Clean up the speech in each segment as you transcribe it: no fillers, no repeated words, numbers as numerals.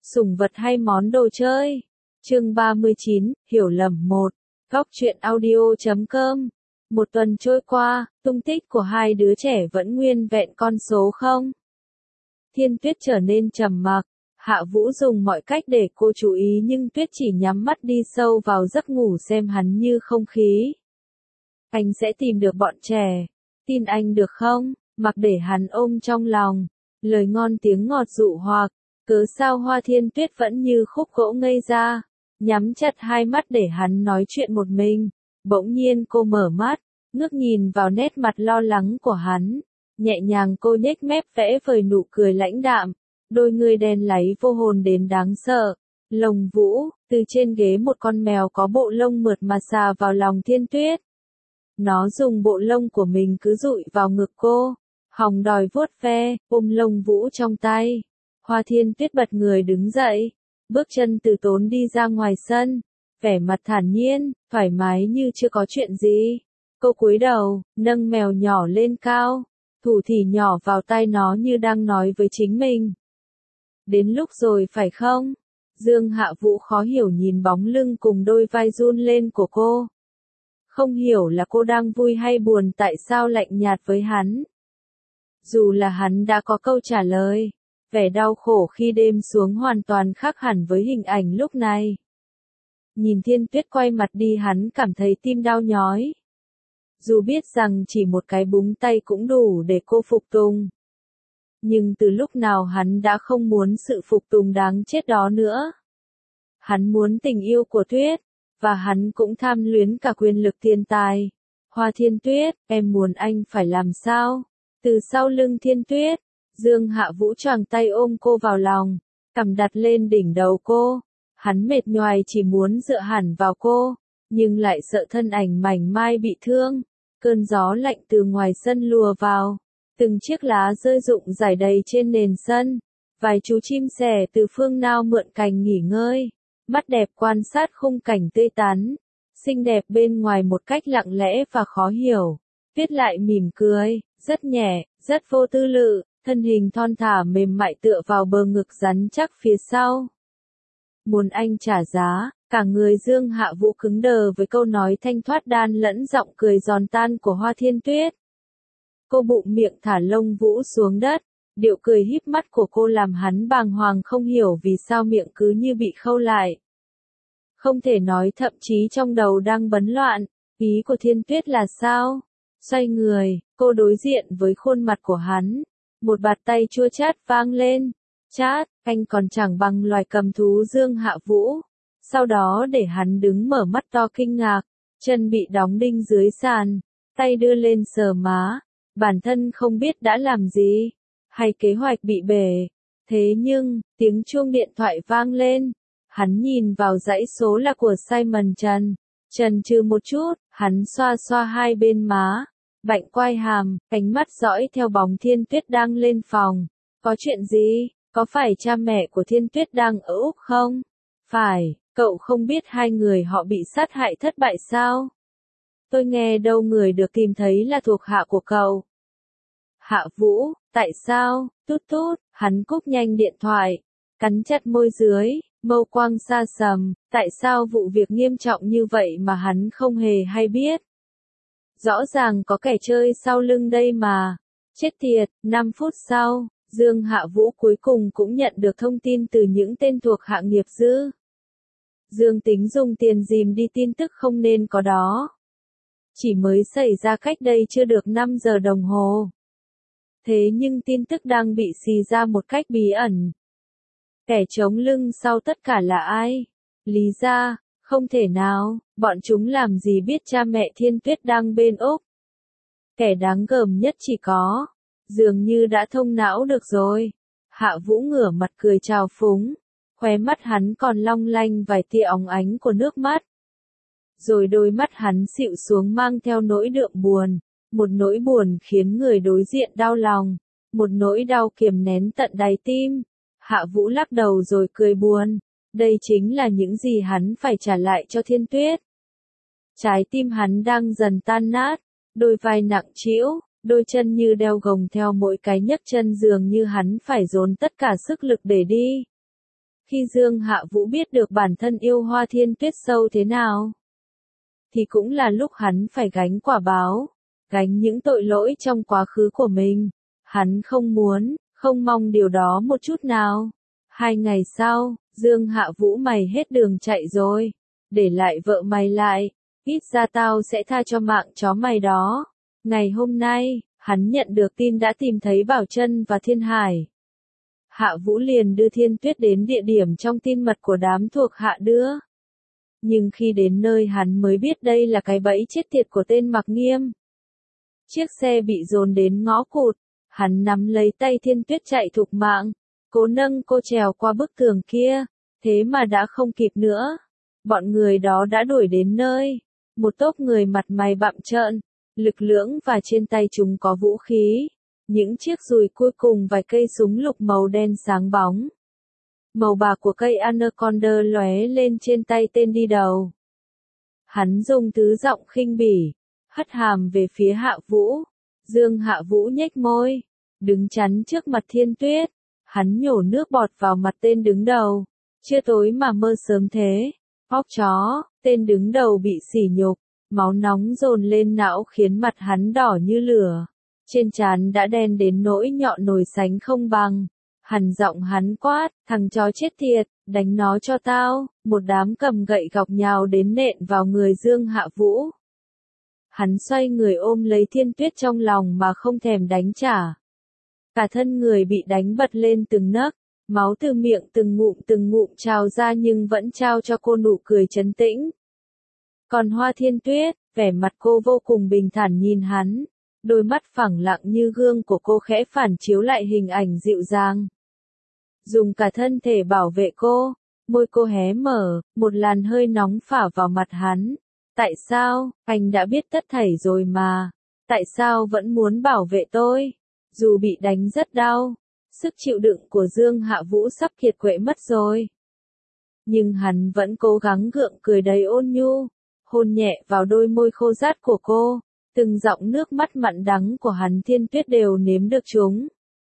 Sủng vật hay món đồ chơi? Chương 39, hiểu lầm 1. Góc truyện audio.com. Một tuần trôi qua, tung tích của hai đứa trẻ vẫn nguyên vẹn con số 0. Thiên Tuyết trở nên trầm mặc. Hạ Vũ dùng mọi cách để cô chú ý nhưng Tuyết chỉ nhắm mắt đi sâu vào giấc ngủ xem hắn như không khí. Anh sẽ tìm được bọn trẻ. Tin anh được không? Mặc để hắn ôm trong lòng. Lời ngon tiếng ngọt dụ hoặc. Cớ sao Hoa Thiên Tuyết vẫn như khúc gỗ ngây ra. Nhắm chặt hai mắt để hắn nói chuyện một mình. Bỗng nhiên cô mở mắt, ngước nhìn vào nét mặt lo lắng của hắn. Nhẹ nhàng cô nhếch mép vẽ vời nụ cười lãnh đạm. Đôi người đen láy vô hồn đến đáng sợ. Lồng Vũ, từ trên ghế một con mèo có bộ lông mượt mà xà vào lòng Thiên Tuyết. Nó dùng bộ lông của mình cứ dụi vào ngực cô. Hòng đòi vuốt ve, ôm Lồng Vũ trong tay. Hoa Thiên Tuyết bật người đứng dậy. Bước chân từ tốn đi ra ngoài sân. Vẻ mặt thản nhiên, thoải mái như chưa có chuyện gì. Cô cúi đầu, nâng mèo nhỏ lên cao. Thủ thỉ nhỏ vào tai nó như đang nói với chính mình. Đến lúc rồi phải không? Dương Hạ Vũ khó hiểu nhìn bóng lưng cùng đôi vai run lên của cô. Không hiểu là cô đang vui hay buồn tại sao lạnh nhạt với hắn. Dù là hắn đã có câu trả lời. Vẻ đau khổ khi đêm xuống hoàn toàn khác hẳn với hình ảnh lúc này. Nhìn Thiên Tuyết quay mặt đi hắn cảm thấy tim đau nhói. Dù biết rằng chỉ một cái búng tay cũng đủ để cô phục tùng. Nhưng từ lúc nào hắn đã không muốn sự phục tùng đáng chết đó nữa. Hắn muốn tình yêu của Tuyết, và hắn cũng tham luyến cả quyền lực tiền tài. Hoa Thiên Tuyết, em muốn anh phải làm sao? Từ sau lưng Thiên Tuyết, Dương Hạ Vũ choàng tay ôm cô vào lòng, cằm đặt lên đỉnh đầu cô. Hắn mệt nhoài chỉ muốn dựa hẳn vào cô, nhưng lại sợ thân ảnh mảnh mai bị thương. Cơn gió lạnh từ ngoài sân lùa vào. Từng chiếc lá rơi rụng rải đầy trên nền sân. Vài chú chim sẻ từ phương nào mượn cành nghỉ ngơi. Mắt đẹp quan sát khung cảnh tươi tắn. Xinh đẹp bên ngoài một cách lặng lẽ và khó hiểu. Tuyết lại mỉm cười, rất nhẹ, rất vô tư lự. Thân hình thon thả mềm mại tựa vào bờ ngực rắn chắc phía sau. Muốn anh trả giá, cả người Dương Hạ Vũ cứng đờ với câu nói thanh thoát đan lẫn giọng cười giòn tan của Hoa Thiên Tuyết. Cô bụng miệng thả Lông Vũ xuống đất, điệu cười híp mắt của cô làm hắn bàng hoàng không hiểu vì sao miệng cứ như bị khâu lại. Không thể nói thậm chí trong đầu đang bấn loạn, ý của Thiên Tuyết là sao? Xoay người, cô đối diện với khuôn mặt của hắn. Một bạt tay chua chát vang lên. Chát, anh còn chẳng bằng loài cầm thú Dương Hạ Vũ. Sau đó để hắn đứng mở mắt to kinh ngạc. Chân bị đóng đinh dưới sàn. Tay đưa lên sờ má. Bản thân không biết đã làm gì. Hay kế hoạch bị bể. Thế nhưng, tiếng chuông điện thoại vang lên. Hắn nhìn vào dãy số là của Simon Trần. Chần chừ một chút, hắn xoa xoa hai bên má. Bạnh quai hàm, ánh mắt dõi theo bóng Thiên Tuyết đang lên phòng. Có chuyện gì? Có phải cha mẹ của Thiên Tuyết đang ở Úc không? Phải, cậu không biết hai người họ bị sát hại thất bại sao? Tôi nghe đâu người được tìm thấy là thuộc hạ của cậu. Hạ Vũ, tại sao? Tút tút, hắn cúp nhanh điện thoại. Cắn chặt môi dưới, mâu quang xa sầm. Tại sao vụ việc nghiêm trọng như vậy mà hắn không hề hay biết? Rõ ràng có kẻ chơi sau lưng đây mà. Chết tiệt, 5 phút sau, Dương Hạ Vũ cuối cùng cũng nhận được thông tin từ những tên thuộc hạ nghiệp dư. Dương tính dùng tiền dìm đi tin tức không nên có đó. Chỉ mới xảy ra cách đây chưa được 5 giờ đồng hồ. Thế nhưng tin tức đang bị xì ra một cách bí ẩn. Kẻ chống lưng sau tất cả là ai? Lý ra, không thể nào, bọn chúng làm gì biết cha mẹ Thiên Tuyết đang bên Úc. Kẻ đáng gờm nhất chỉ có, dường như đã thông não được rồi. Hạ Vũ ngửa mặt cười trào phúng, khóe mắt hắn còn long lanh vài tia óng ánh của nước mắt. Rồi đôi mắt hắn xịu xuống mang theo nỗi đượm buồn, một nỗi buồn khiến người đối diện đau lòng, một nỗi đau kiềm nén tận đáy tim. Hạ Vũ lắc đầu rồi cười buồn. Đây chính là những gì hắn phải trả lại cho Thiên Tuyết. Trái tim hắn đang dần tan nát, đôi vai nặng trĩu, đôi chân như đeo gồng theo mỗi cái nhấc chân dường như hắn phải dồn tất cả sức lực để đi. Khi Dương Hạ Vũ biết được bản thân yêu Hoa Thiên Tuyết sâu thế nào, thì cũng là lúc hắn phải gánh quả báo, gánh những tội lỗi trong quá khứ của mình. Hắn không muốn, không mong điều đó một chút nào. 2 ngày sau, Dương Hạ Vũ mày hết đường chạy rồi, để lại vợ mày lại, ít ra tao sẽ tha cho mạng chó mày đó. Ngày hôm nay, hắn nhận được tin đã tìm thấy Bảo Trân và Thiên Hải. Hạ Vũ liền đưa Thiên Tuyết đến địa điểm trong tin mật của đám thuộc hạ đưa. Nhưng khi đến nơi hắn mới biết đây là cái bẫy chết tiệt của tên Mặc Nghiêm. Chiếc xe bị dồn đến ngõ cụt, hắn nắm lấy tay Thiên Tuyết chạy thục mạng, cố nâng cô trèo qua bức tường kia, thế mà đã không kịp nữa. Bọn người đó đã đuổi đến nơi, một tốp người mặt mày bặm trợn, lực lưỡng và trên tay chúng có vũ khí, những chiếc dùi cuối cùng vài cây súng lục màu đen sáng bóng. Màu bạc của cây anaconda lóe lên trên tay tên đi đầu. Hắn dùng thứ giọng khinh bỉ, hất hàm về phía Hạ Vũ. Dương Hạ Vũ nhếch môi, đứng chắn trước mặt Thiên Tuyết. Hắn nhổ nước bọt vào mặt tên đứng đầu. Chưa tối mà mơ sớm thế. Óc chó, tên đứng đầu bị sỉ nhục, máu nóng dồn lên não khiến mặt hắn đỏ như lửa. Trên trán đã đen đến nỗi nhọn nồi sánh không bằng. Giọng hắn quát, thằng chó chết tiệt, đánh nó cho tao. Một đám cầm gậy gọc nhào đến nện vào người Dương Hạ Vũ. Hắn xoay người ôm lấy Thiên Tuyết trong lòng mà không thèm đánh trả. Cả thân người bị đánh bật lên từng nấc, máu từ miệng từng ngụm trào ra nhưng vẫn trao cho cô nụ cười trấn tĩnh. Còn Hoa Thiên Tuyết, vẻ mặt cô vô cùng bình thản nhìn hắn, đôi mắt phẳng lặng như gương của cô khẽ phản chiếu lại hình ảnh dịu dàng. Dùng cả thân thể bảo vệ cô, môi cô hé mở, một làn hơi nóng phả vào mặt hắn. Tại sao, anh đã biết tất thảy rồi mà, tại sao vẫn muốn bảo vệ tôi? Dù bị đánh rất đau, sức chịu đựng của Dương Hạ Vũ sắp kiệt quệ mất rồi. Nhưng hắn vẫn cố gắng gượng cười đầy ôn nhu, hôn nhẹ vào đôi môi khô rát của cô, từng giọt nước mắt mặn đắng của hắn Thiên Tuyết đều nếm được chúng.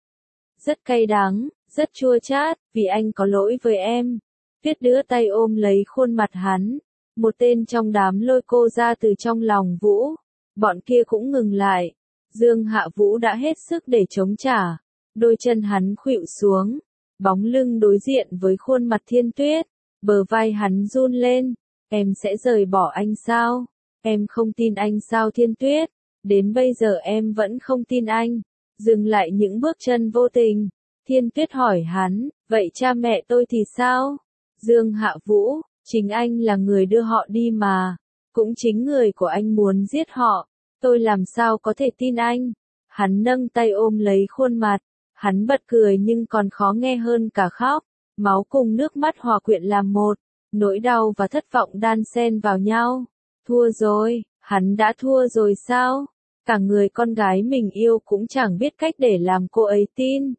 Rất cay đắng, rất chua chát, vì anh có lỗi với em. Tuyết đưa tay ôm lấy khuôn mặt hắn, một tên trong đám lôi cô ra từ trong lòng Vũ. Bọn kia cũng ngừng lại. Dương Hạ Vũ đã hết sức để chống trả, đôi chân hắn khuỵu xuống, bóng lưng đối diện với khuôn mặt Thiên Tuyết, bờ vai hắn run lên. Em sẽ rời bỏ anh sao? Em không tin anh sao Thiên Tuyết? Đến bây giờ em vẫn không tin anh. Dừng lại những bước chân vô tình, Thiên Tuyết hỏi hắn, vậy cha mẹ tôi thì sao? Dương Hạ Vũ, chính anh là người đưa họ đi mà, cũng chính người của anh muốn giết họ. Tôi làm sao có thể tin anh? Hắn nâng tay ôm lấy khuôn mặt, hắn bật cười nhưng còn khó nghe hơn cả khóc. Máu cùng nước mắt hòa quyện làm một, nỗi đau và thất vọng đan xen vào nhau. Thua rồi, hắn đã thua rồi sao? Cả người con gái mình yêu cũng chẳng biết cách để làm cô ấy tin.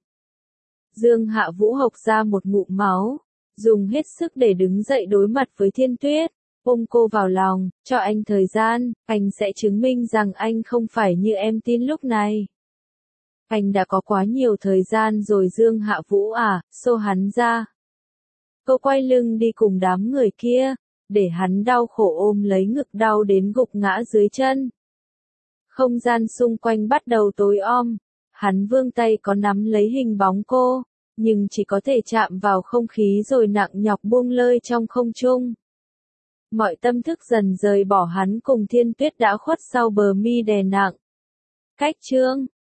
Dương Hạ Vũ hộc ra một ngụm máu, dùng hết sức để đứng dậy đối mặt với Thiên Tuyết. Ôm cô vào lòng, cho anh thời gian, anh sẽ chứng minh rằng anh không phải như em tin lúc này. Anh đã có quá nhiều thời gian rồi Dương Hạ Vũ à, xô hắn ra. Cô quay lưng đi cùng đám người kia, để hắn đau khổ ôm lấy ngực đau đến gục ngã dưới chân. Không gian xung quanh bắt đầu tối om, hắn vươn tay có nắm lấy hình bóng cô, nhưng chỉ có thể chạm vào không khí rồi nặng nhọc buông lơi trong không trung. Mọi tâm thức dần rời bỏ hắn cùng Thiên Tuyết đã khuất sau bờ mi đè nặng. Cách chương